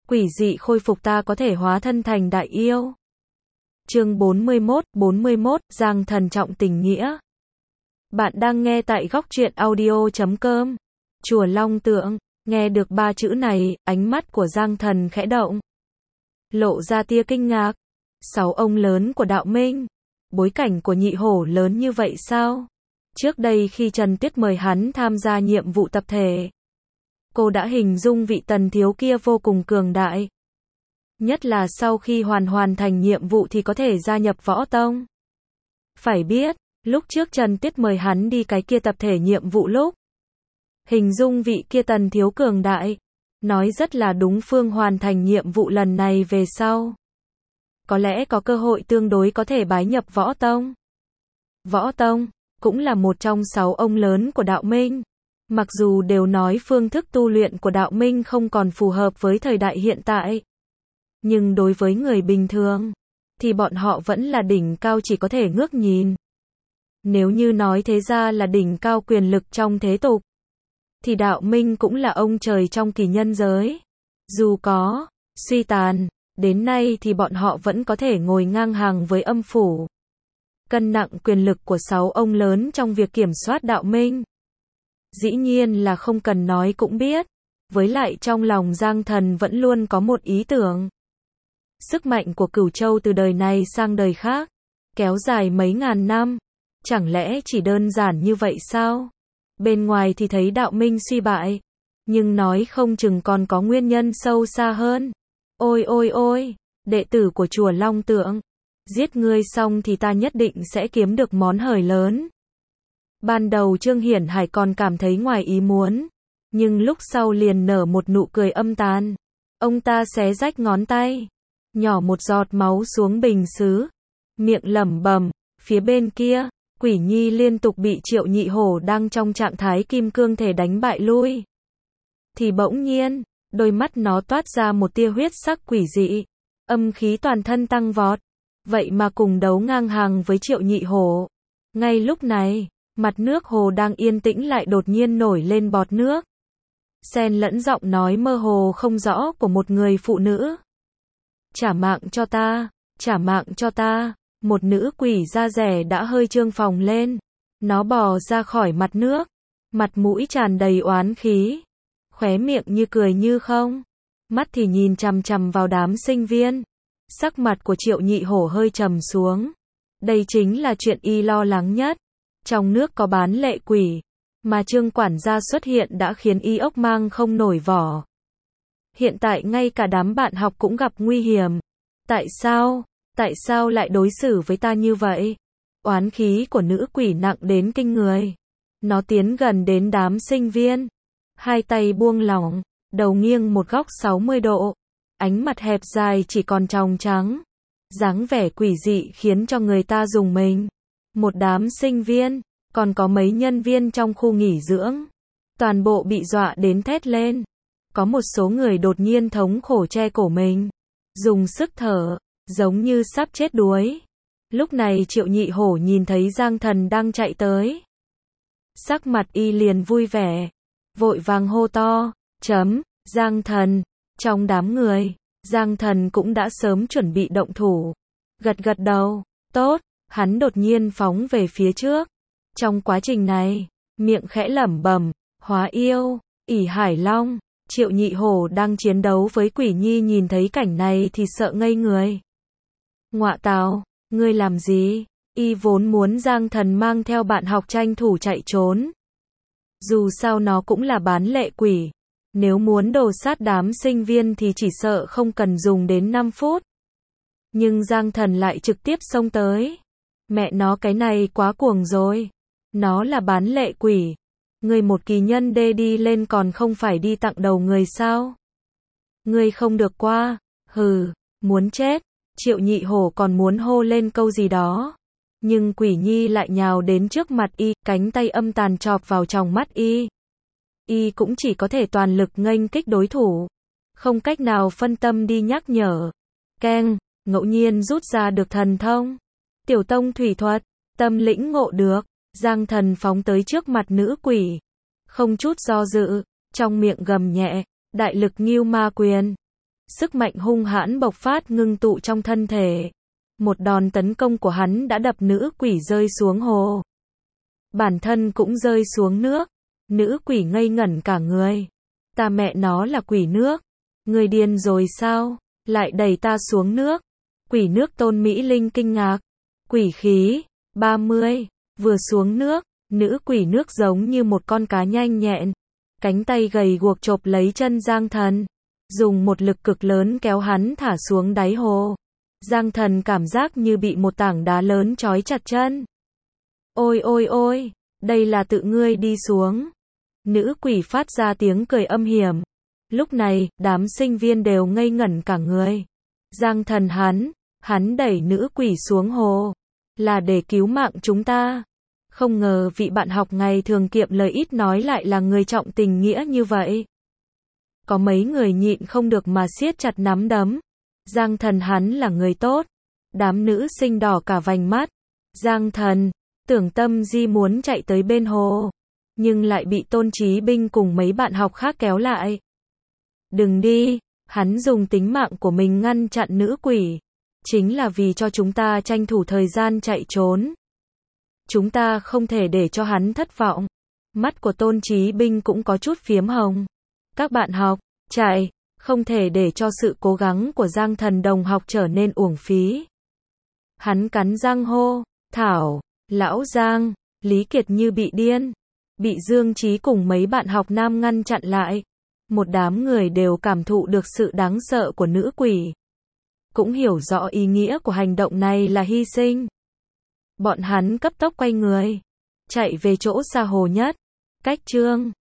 Quỷ dị khôi phục ta có thể hóa thân thành đại yêu. Chương 41, Giang Thần trọng tình nghĩa. Bạn đang nghe tại góc truyện audio.com. Chùa Long Tượng, nghe được 3 chữ này, ánh mắt của Giang Thần khẽ động. Lộ ra tia kinh ngạc. 6 ông lớn của đạo minh. Bối cảnh của nhị hổ lớn như vậy sao? Trước đây khi Trần Tuyết mời hắn tham gia nhiệm vụ tập thể, cô đã hình dung vị Tần thiếu kia vô cùng cường đại. Nhất là sau khi hoàn thành nhiệm vụ thì có thể gia nhập võ tông. Phải biết, lúc trước Trần Tuyết mời hắn đi cái kia tập thể nhiệm vụ lúc, hình dung vị kia Tần thiếu cường đại, nói rất là đúng. Phương hoàn thành nhiệm vụ lần này về sau, có lẽ có cơ hội tương đối có thể bái nhập võ tông. Võ tông cũng là một trong 6 ông lớn của đạo minh. Mặc dù đều nói phương thức tu luyện của đạo minh không còn phù hợp với thời đại hiện tại, nhưng đối với người bình thường, thì bọn họ vẫn là đỉnh cao chỉ có thể ngước nhìn. Nếu như nói thế ra là đỉnh cao quyền lực trong thế tục, thì đạo minh cũng là ông trời trong kỳ nhân giới. Dù có suy tàn, đến nay thì bọn họ vẫn có thể ngồi ngang hàng với âm phủ. Cân nặng quyền lực của 6 ông lớn trong việc kiểm soát đạo minh, dĩ nhiên là không cần nói cũng biết. Với lại trong lòng Giang Thần vẫn luôn có một ý tưởng. Sức mạnh của Cửu Châu từ đời này sang đời khác, kéo dài mấy ngàn năm. Chẳng lẽ chỉ đơn giản như vậy sao? Bên ngoài thì thấy đạo minh suy bại, nhưng nói không chừng còn có nguyên nhân sâu xa hơn. Ôi ôi ôi, đệ tử của chùa Long Tượng, giết ngươi xong thì ta nhất định sẽ kiếm được món hời lớn. Ban đầu Trương Hiển Hải còn cảm thấy ngoài ý muốn, nhưng lúc sau liền nở một nụ cười âm tàn. Ông ta xé rách ngón tay, nhỏ một giọt máu xuống bình sứ, miệng lẩm bẩm. Phía bên kia, Quỷ Nhi liên tục bị Triệu Nhị Hổ đang trong trạng thái kim cương thể đánh bại lui. Thì bỗng nhiên, đôi mắt nó toát ra một tia huyết sắc quỷ dị, âm khí toàn thân tăng vọt, vậy mà cùng đấu ngang hàng với Triệu Nhị Hổ. Ngay lúc này, mặt nước hồ đang yên tĩnh lại đột nhiên nổi lên bọt nước, xen lẫn giọng nói mơ hồ không rõ của một người phụ nữ. Trả mạng cho ta, trả mạng cho ta. Một nữ quỷ da rẻ đã hơi trương phồng lên, nó bò ra khỏi mặt nước, mặt mũi tràn đầy oán khí, khóe miệng như cười như không, mắt thì nhìn chằm chằm vào đám sinh viên. Sắc mặt của Triệu Nhị Hổ hơi trầm xuống. Đây chính là chuyện y lo lắng nhất. Trong nước có bán lệ quỷ, mà Trương quản gia xuất hiện đã khiến y ốc mang không nổi vỏ. Hiện tại ngay cả đám bạn học cũng gặp nguy hiểm. Tại sao lại đối xử với ta như vậy? Oán khí của nữ quỷ nặng đến kinh người. Nó tiến gần đến đám sinh viên, hai tay buông lỏng, đầu nghiêng một góc 60 độ, ánh mặt hẹp dài chỉ còn tròng trắng, dáng vẻ quỷ dị khiến cho người ta rùng mình. Một đám sinh viên, còn có mấy nhân viên trong khu nghỉ dưỡng, toàn bộ bị dọa đến thét lên. Có một số người đột nhiên thống khổ che cổ mình, dùng sức thở, giống như sắp chết đuối. Lúc này Triệu Nhị Hổ nhìn thấy Giang Thần đang chạy tới, sắc mặt y liền vui vẻ, vội vàng hô to, Giang Thần. Trong đám người, Giang Thần cũng đã sớm chuẩn bị động thủ, gật đầu, tốt. Hắn đột nhiên phóng về phía trước. Trong quá trình này, miệng khẽ lẩm bẩm, hóa yêu, ỷ Hải Long. Triệu Nhị Hổ đang chiến đấu với Quỷ Nhi nhìn thấy cảnh này thì sợ ngây người. Ngọa tào, ngươi làm gì? Y vốn muốn Giang Thần mang theo bạn học tranh thủ chạy trốn. Dù sao nó cũng là bán lệ quỷ. Nếu muốn đồ sát đám sinh viên thì chỉ sợ không cần dùng đến 5 phút. Nhưng Giang Thần lại trực tiếp xông tới. Mẹ nó, cái này quá cuồng rồi. Nó là bán lệ quỷ. Ngươi một kỳ nhân đê đi lên còn không phải đi tặng đầu người sao? Ngươi không được qua. Hừ, muốn chết. Triệu Nhị Hổ còn muốn hô lên câu gì đó, nhưng Quỷ Nhi lại nhào đến trước mặt y, cánh tay âm tàn chọc vào tròng mắt y. Y cũng chỉ có thể toàn lực nghênh kích đối thủ, không cách nào phân tâm đi nhắc nhở. Keng, ngẫu nhiên rút ra được thần thông Tiểu Tông thủy thuật, tâm lĩnh ngộ được. Giang Thần phóng tới trước mặt nữ quỷ, không chút do dự, trong miệng gầm nhẹ, đại lực Ngưu Ma Quyền. Sức mạnh hung hãn bộc phát ngưng tụ trong thân thể. Một đòn tấn công của hắn đã đập nữ quỷ rơi xuống hồ. Bản thân cũng rơi xuống nước. Nữ quỷ ngây ngẩn cả người. Ta mẹ nó là quỷ nước. Người điên rồi sao? Lại đẩy ta xuống nước. Quỷ nước Tôn Mỹ Linh kinh ngạc. Quỷ khí. 30. Vừa xuống nước, nữ quỷ nước giống như một con cá nhanh nhẹn. Cánh tay gầy guộc chộp lấy chân Giang Thần. Dùng một lực cực lớn kéo hắn thả xuống đáy hồ. Giang Thần cảm giác như bị một tảng đá lớn trói chặt chân. Ôi ôi ôi, đây là tự ngươi đi xuống. Nữ quỷ phát ra tiếng cười âm hiểm. Lúc này, đám sinh viên đều ngây ngẩn cả người. Giang Thần hắn đẩy nữ quỷ xuống hồ. Là để cứu mạng chúng ta. Không ngờ vị bạn học ngày thường kiệm lời ít nói lại là người trọng tình nghĩa như vậy. Có mấy người nhịn không được mà siết chặt nắm đấm. Giang Thần hắn là người tốt. Đám nữ sinh đỏ cả vành mắt. Giang Thần, Tưởng Tâm Di muốn chạy tới bên hồ. Nhưng lại bị Tôn Chí Binh cùng mấy bạn học khác kéo lại. Đừng đi, hắn dùng tính mạng của mình ngăn chặn nữ quỷ. Chính là vì cho chúng ta tranh thủ thời gian chạy trốn. Chúng ta không thể để cho hắn thất vọng. Mắt của Tôn Chí Binh cũng có chút phiếm hồng. Các bạn học, chạy, không thể để cho sự cố gắng của Giang Thần đồng học trở nên uổng phí. Hắn cắn răng hô, Thảo, Lão Giang, Lý Kiệt như bị điên. Bị Dương Chí cùng mấy bạn học nam ngăn chặn lại. Một đám người đều cảm thụ được sự đáng sợ của nữ quỷ. Cũng hiểu rõ ý nghĩa của hành động này là hy sinh. Bọn hắn cấp tốc quay người. Chạy về chỗ xa hồ nhất. Cách chương